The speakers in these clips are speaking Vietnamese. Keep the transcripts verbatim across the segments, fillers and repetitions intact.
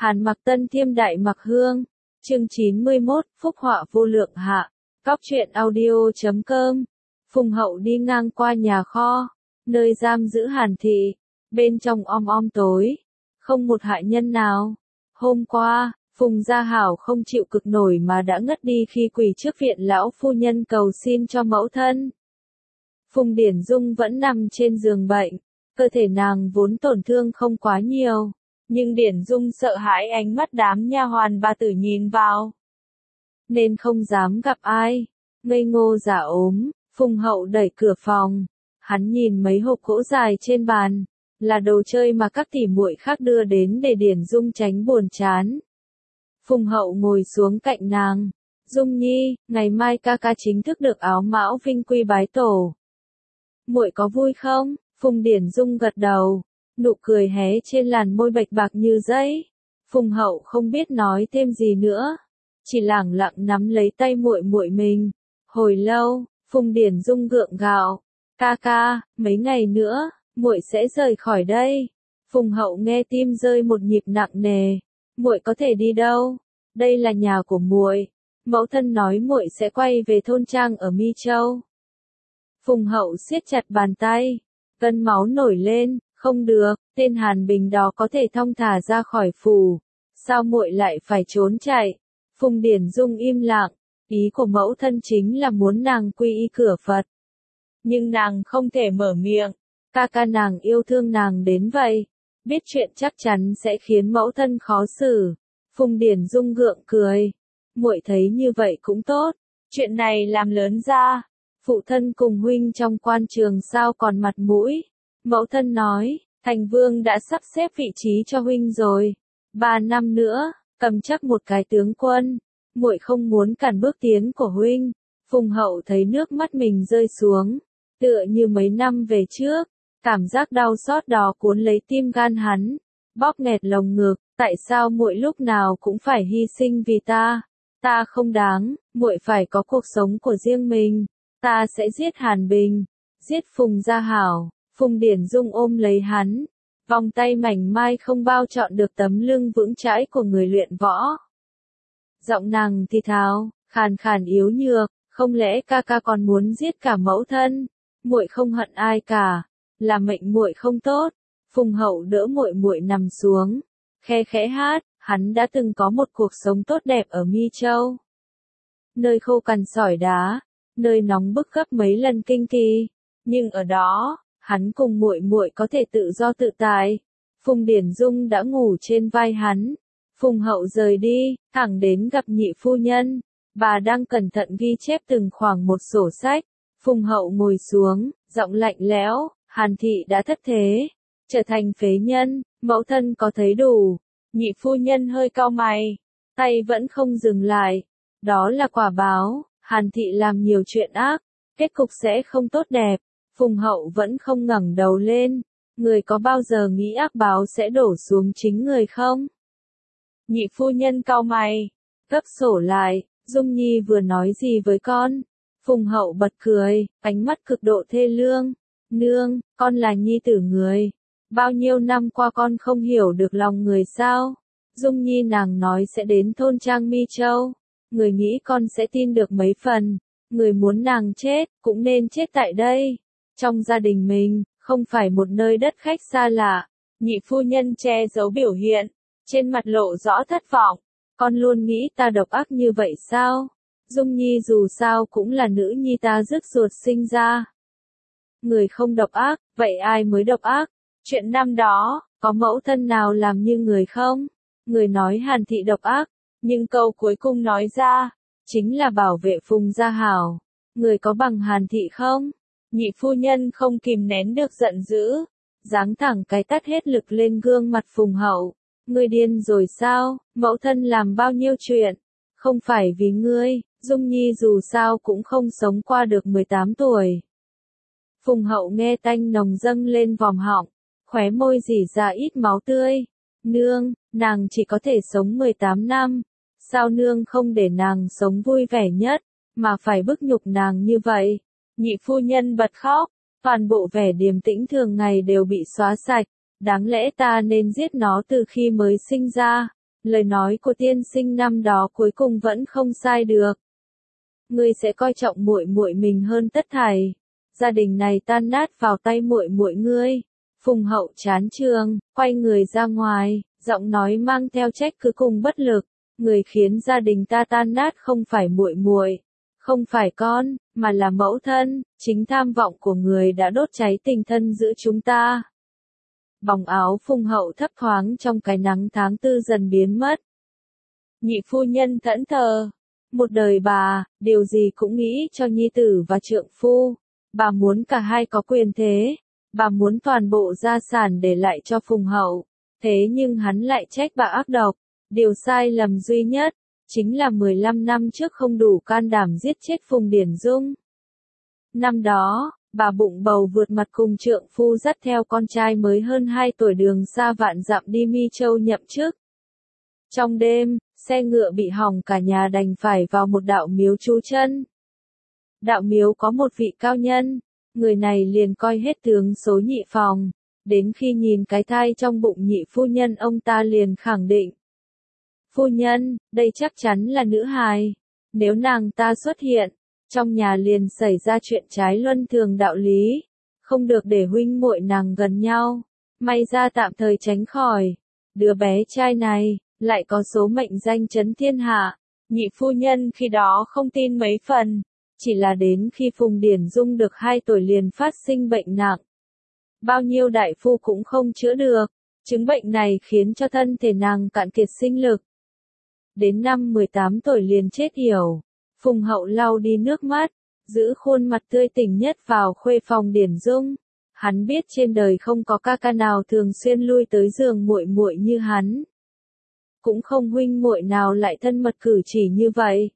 Hàn Mặc Tân Thiêm Đại Mặc Hương. Chương chín mươi mốt, Phúc họa vô lượng hạ. Cóc truyện audio chấm com. Phùng Hậu đi ngang qua nhà kho, nơi giam giữ Hàn Thị. Bên trong om om tối, không một hạ nhân nào. Hôm qua, Phùng Gia Hảo không chịu cực nổi mà đã ngất đi khi quỳ trước viện lão phu nhân cầu xin cho mẫu thân. Phùng Điển Dung vẫn nằm trên giường bệnh, cơ thể nàng vốn tổn thương không quá nhiều, nhưng Điển Dung sợ hãi ánh mắt đám nha hoàn bà tử nhìn vào, nên không dám gặp ai. Ngây ngô giả ốm, Phùng Hậu đẩy cửa phòng, hắn nhìn mấy hộp gỗ dài trên bàn, là đồ chơi mà các tỷ muội khác đưa đến để Điển Dung tránh buồn chán. Phùng Hậu ngồi xuống cạnh nàng. Dung Nhi, ngày mai ca ca chính thức được áo mão vinh quy bái tổ. Muội có vui không? Phùng Điển Dung gật đầu, nụ cười hé trên làn môi bạch bạc như giấy. Phùng Hậu không biết nói thêm gì nữa, chỉ lẳng lặng nắm lấy tay muội muội mình. Hồi lâu, Phùng Điển Dung gượng gạo, "Ca ca, mấy ngày nữa, muội sẽ rời khỏi đây." Phùng Hậu nghe tim rơi một nhịp nặng nề. "Muội có thể đi đâu? Đây là nhà của muội. Mẫu thân nói muội sẽ quay về thôn trang ở Mi Châu." Phùng Hậu siết chặt bàn tay, cơn máu nổi lên. "Không được, tên Hàn Bình đó có thể thong thả ra khỏi phủ, sao muội lại phải trốn chạy?" Phùng Điển Dung im lặng, ý của mẫu thân chính là muốn nàng quy y cửa Phật. Nhưng nàng không thể mở miệng, ca ca nàng yêu thương nàng đến vậy, biết chuyện chắc chắn sẽ khiến mẫu thân khó xử. Phùng Điển Dung gượng cười, muội thấy như vậy cũng tốt, chuyện này làm lớn ra, phụ thân cùng huynh trong quan trường sao còn mặt mũi. Mẫu thân nói, Thành Vương đã sắp xếp vị trí cho huynh rồi, ba năm nữa, cầm chắc một cái tướng quân, muội không muốn cản bước tiến của huynh. Phùng Hậu thấy nước mắt mình rơi xuống, tựa như mấy năm về trước, cảm giác đau xót đó cuốn lấy tim gan hắn, bóp nghẹt lồng ngực. Tại sao muội lúc nào cũng phải hy sinh vì ta? Ta không đáng, muội phải có cuộc sống của riêng mình. Ta sẽ giết Hàn Bình, giết Phùng Gia Hảo. Phùng Điển Dung ôm lấy hắn, vòng tay mảnh mai không bao trọn được tấm lưng vững chãi của người luyện võ. Giọng nàng thì thào, khàn khàn yếu nhược, "Không lẽ ca ca còn muốn giết cả mẫu thân? Muội không hận ai cả, là mệnh muội không tốt." Phùng Hậu đỡ muội muội nằm xuống, khe khẽ hát, hắn đã từng có một cuộc sống tốt đẹp ở Mi Châu. Nơi khô cằn sỏi đá, nơi nóng bức gấp mấy lần kinh kỳ, nhưng ở đó, hắn cùng muội muội có thể tự do tự tại. Phùng Điển Dung đã ngủ trên vai hắn. Phùng Hậu rời đi, thẳng đến gặp nhị phu nhân. Bà đang cẩn thận ghi chép từng khoảng một sổ sách. Phùng Hậu ngồi xuống, giọng lạnh lẽo, "Hàn Thị đã thất thế, trở thành phế nhân, mẫu thân có thấy đủ?" Nhị phu nhân hơi cau mày, tay vẫn không dừng lại. "Đó là quả báo, Hàn Thị làm nhiều chuyện ác, kết cục sẽ không tốt đẹp." Phùng Hậu vẫn không ngẩng đầu lên. "Người có bao giờ nghĩ ác báo sẽ đổ xuống chính người không?" Nhị phu nhân cau mày, gấp sổ lại, "Dung Nhi vừa nói gì với con?" Phùng Hậu bật cười, ánh mắt cực độ thê lương. "Nương, con là nhi tử người. Bao nhiêu năm qua con không hiểu được lòng người sao? Dung Nhi nàng nói sẽ đến thôn trang Mi Châu. Người nghĩ con sẽ tin được mấy phần. Người muốn nàng chết, cũng nên chết tại đây. Trong gia đình mình, không phải một nơi đất khách xa lạ." Nhị phu nhân che giấu biểu hiện, trên mặt lộ rõ thất vọng. "Con luôn nghĩ ta độc ác như vậy sao? Dung Nhi dù sao cũng là nữ nhi ta rước ruột sinh ra. Người không độc ác, vậy ai mới độc ác? Chuyện năm đó, có mẫu thân nào làm như người không?" Người nói Hàn Thị độc ác, nhưng câu cuối cùng nói ra, chính là bảo vệ Phùng Gia Hảo. Người có bằng Hàn Thị không? Nhị phu nhân không kìm nén được giận dữ, giáng thẳng cái tát hết lực lên gương mặt Phùng Hậu. "Ngươi điên rồi sao? Mẫu thân làm bao nhiêu chuyện, không phải vì ngươi, Dung Nhi dù sao cũng không sống qua được mười tám tuổi. Phùng Hậu nghe tanh nồng dâng lên vòm họng, khóe môi rỉ ra ít máu tươi. "Nương, nàng chỉ có thể sống mười tám năm, sao nương không để nàng sống vui vẻ nhất, mà phải bức nhục nàng như vậy?" Nhị phu nhân bật khóc, toàn bộ vẻ điềm tĩnh thường ngày đều bị xóa sạch. "Đáng lẽ ta nên giết nó từ khi mới sinh ra, lời nói của tiên sinh năm đó cuối cùng vẫn không sai được. Ngươi sẽ coi trọng muội muội mình hơn tất thảy. Gia đình này tan nát vào tay muội muội ngươi. Phùng Hậu chán trường, quay người ra ngoài, giọng nói mang theo trách cứ cùng bất lực. Người khiến gia đình ta tan nát không phải muội muội, không phải con, mà là mẫu thân. Chính tham vọng của người đã đốt cháy tình thân giữa chúng ta. Vòng áo Phùng Hậu thấp thoáng trong cái nắng tháng tư dần biến mất. Nhị phu nhân thẫn thờ. Một đời bà, điều gì cũng nghĩ cho nhi tử và trượng phu. Bà muốn cả hai có quyền thế. Bà muốn toàn bộ gia sản để lại cho Phùng Hậu. Thế nhưng hắn lại trách bà ác độc. Điều sai lầm duy nhất, chính là mười lăm năm trước không đủ can đảm giết chết Phùng Điển Dung. Năm đó, bà bụng bầu vượt mặt cùng trượng phu dắt theo con trai mới hơn hai tuổi đường xa vạn dặm đi Mi Châu nhậm chức. Trong đêm, xe ngựa bị hỏng cả nhà đành phải vào một đạo miếu trú chân. Đạo miếu có một vị cao nhân, người này liền coi hết tướng số nhị phòng, đến khi nhìn cái thai trong bụng nhị phu nhân ông ta liền khẳng định. Phu nhân, đây chắc chắn là nữ hài, nếu nàng ta xuất hiện, trong nhà liền xảy ra chuyện trái luân thường đạo lý, không được để huynh muội nàng gần nhau, may ra tạm thời tránh khỏi. Đứa bé trai này, lại có số mệnh danh chấn thiên hạ. Nhị phu nhân khi đó không tin mấy phần, chỉ là đến khi Phùng Điển Dung được hai tuổi liền phát sinh bệnh nặng. Bao nhiêu đại phu cũng không chữa được, chứng bệnh này khiến cho thân thể nàng cạn kiệt sinh lực. Đến năm mười tám tuổi liền chết yểu. Phùng Hậu lau đi nước mắt, giữ khuôn mặt tươi tỉnh nhất vào khuê phòng Điển Dung. Hắn biết trên đời không có ca ca nào thường xuyên lui tới giường muội muội như hắn. Cũng không huynh muội nào lại thân mật cử chỉ như vậy.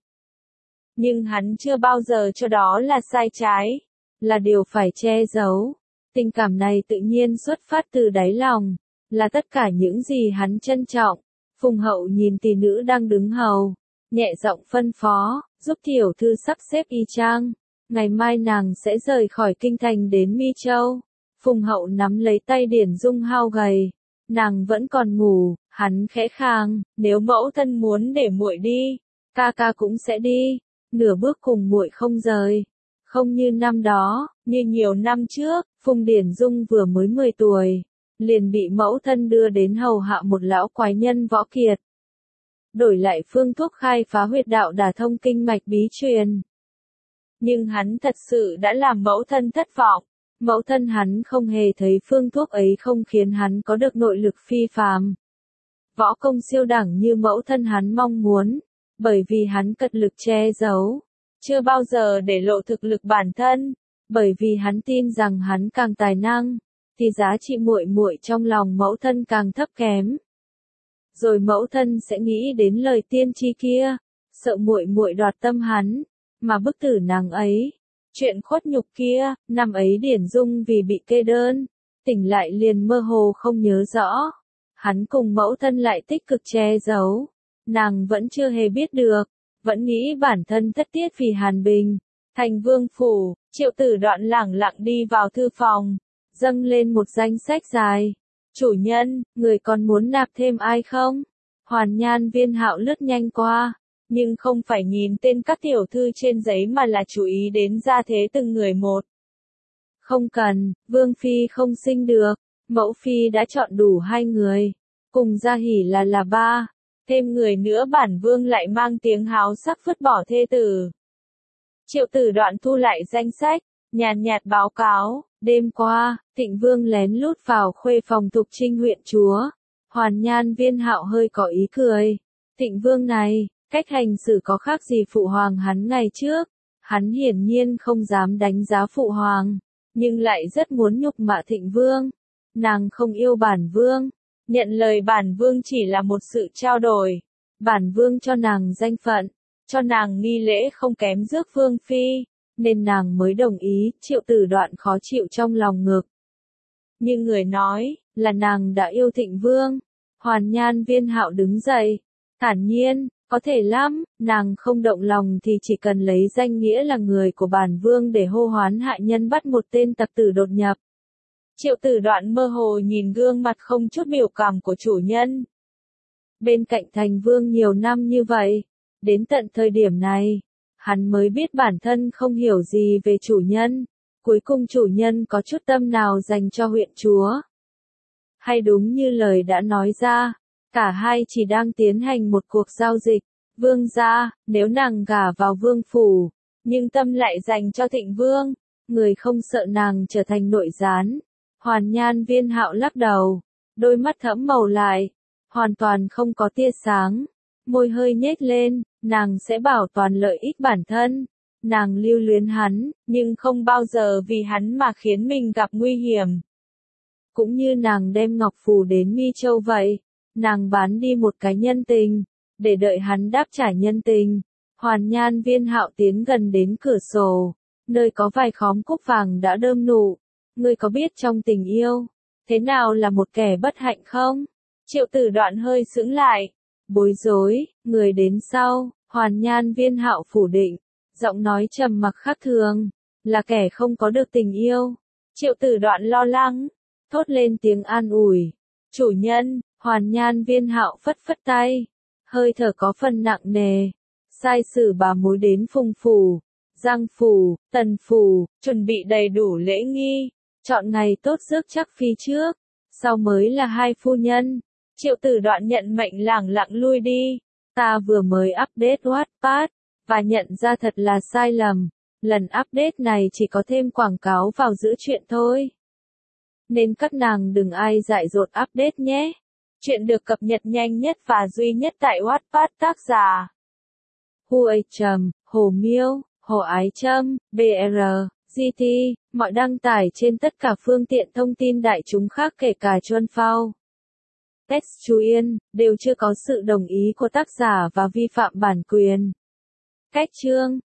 Nhưng hắn chưa bao giờ cho đó là sai trái, là điều phải che giấu. Tình cảm này tự nhiên xuất phát từ đáy lòng, là tất cả những gì hắn trân trọng. Phùng Hậu nhìn tỷ nữ đang đứng hầu, nhẹ giọng phân phó, giúp tiểu thư sắp xếp y trang. Ngày mai nàng sẽ rời khỏi kinh thành đến Mi Châu. Phùng Hậu nắm lấy tay Điển Dung hao gầy, nàng vẫn còn ngủ, hắn khẽ khàng, nếu mẫu thân muốn để muội đi, ca ca cũng sẽ đi, nửa bước cùng muội không rời. Không như năm đó, như nhiều năm trước, Phùng Điển Dung vừa mới mười tuổi, liền bị mẫu thân đưa đến hầu hạ một lão quái nhân võ kiệt. Đổi lại phương thuốc khai phá huyệt đạo đả thông kinh mạch bí truyền. Nhưng hắn thật sự đã làm mẫu thân thất vọng. Mẫu thân hắn không hề thấy phương thuốc ấy không khiến hắn có được nội lực phi phàm. Võ công siêu đẳng như mẫu thân hắn mong muốn, bởi vì hắn cật lực che giấu, chưa bao giờ để lộ thực lực bản thân, bởi vì hắn tin rằng hắn càng tài năng, thì giá trị muội muội trong lòng mẫu thân càng thấp kém. Rồi mẫu thân sẽ nghĩ đến lời tiên tri kia, sợ muội muội đoạt tâm hắn, mà bức tử nàng ấy. Chuyện khuất nhục kia, năm ấy Điển Dung vì bị kê đơn, tỉnh lại liền mơ hồ không nhớ rõ. Hắn cùng mẫu thân lại tích cực che giấu. Nàng vẫn chưa hề biết được, vẫn nghĩ bản thân thất tiết vì Hàn Bình. Thành Vương phủ, Triệu Tử Đoạn lẳng lặng đi vào thư phòng, dâng lên một danh sách dài. Chủ nhân, người còn muốn nạp thêm ai không? Hoàn Nhan Viên Hạo lướt nhanh qua, nhưng không phải nhìn tên các tiểu thư trên giấy mà là chú ý đến gia thế từng người một. Không cần, Vương Phi không sinh được, Mẫu Phi đã chọn đủ hai người, cùng Gia Hỷ là là ba, thêm người nữa bản Vương lại mang tiếng háo sắc vứt bỏ thê tử. Triệu Tử Đoạn thu lại danh sách, nhàn nhạt báo cáo, đêm qua, Thịnh Vương lén lút vào khuê phòng Thục Trinh huyện chúa. Hoàn Nhan Viên Hạo hơi có ý cười. Thịnh Vương này, cách hành xử có khác gì phụ hoàng hắn ngày trước. Hắn hiển nhiên không dám đánh giá phụ hoàng, nhưng lại rất muốn nhục mạ Thịnh Vương. Nàng không yêu bản Vương, nhận lời bản Vương chỉ là một sự trao đổi. Bản Vương cho nàng danh phận, cho nàng nghi lễ không kém rước Vương Phi, nên nàng mới đồng ý. Triệu Tử Đoạn khó chịu trong lòng ngực. Nhưng người nói, là nàng đã yêu Thịnh Vương. Hoàn Nhan Viên Hạo đứng dậy, thản nhiên, có thể lắm, nàng không động lòng thì chỉ cần lấy danh nghĩa là người của bản Vương để hô hoán hạ nhân bắt một tên tập tử đột nhập. Triệu Tử Đoạn mơ hồ nhìn gương mặt không chút biểu cảm của chủ nhân. bên cạnh thành vương nhiều năm như vậy. Đến tận thời điểm này, hắn mới biết bản thân không hiểu gì về chủ nhân. Cuối cùng chủ nhân có chút tâm nào dành cho huyện chúa. Hay đúng như lời đã nói ra, cả hai chỉ đang tiến hành một cuộc giao dịch. Vương gia, nếu nàng gả vào vương phủ, nhưng tâm lại dành cho Thịnh vương, người không sợ nàng trở thành nội gián. Hoàn Nhan Viên Hạo lắc đầu, đôi mắt thẫm màu lại, hoàn toàn không có tia sáng, môi hơi nhếch lên, nàng sẽ bảo toàn lợi ích bản thân. Nàng lưu luyến hắn, nhưng không bao giờ vì hắn mà khiến mình gặp nguy hiểm. Cũng như nàng đem ngọc phù đến Mi Châu vậy, nàng bán đi một cái nhân tình, để đợi hắn đáp trả nhân tình. Hoàn Nhan Viên Hạo tiến gần đến cửa sổ, nơi có vài khóm cúc vàng đã đơm nụ. Ngươi có biết trong tình yêu, thế nào là một kẻ bất hạnh không? Triệu Tử Đoạn hơi sững lại, bối rối, người đến sau, Hoàn Nhan Viên Hạo phủ định, giọng nói trầm mặc khác thường, là kẻ không có được tình yêu. Triệu Tử Đoạn lo lắng, thốt lên tiếng an ủi. Chủ nhân, Hoàn Nhan Viên Hạo phất phất tay, hơi thở có phần nặng nề. Sai sử bà mối đến Phùng phủ, Giang phủ, Tần phủ, chuẩn bị đầy đủ lễ nghi, chọn ngày tốt rước chắc phi trước, sau mới là hai phu nhân. Triệu Tử Đoạn nhận mệnh lẳng lặng lui đi. Ta vừa mới update Wattpad, và nhận ra thật là sai lầm. Lần update này chỉ có thêm quảng cáo vào giữa chuyện thôi. Nên các nàng đừng ai dại dột update nhé. Chuyện được cập nhật nhanh nhất và duy nhất tại Wattpad. Tác giả Hu A Trầm, Hồ Miêu, Hồ Ái Trâm, bê rờ, giê tê, mọi đăng tải trên tất cả phương tiện thông tin đại chúng khác kể cả Chuan Phao. Text chú Yên, đều chưa có sự đồng ý của tác giả và vi phạm bản quyền. Cách chương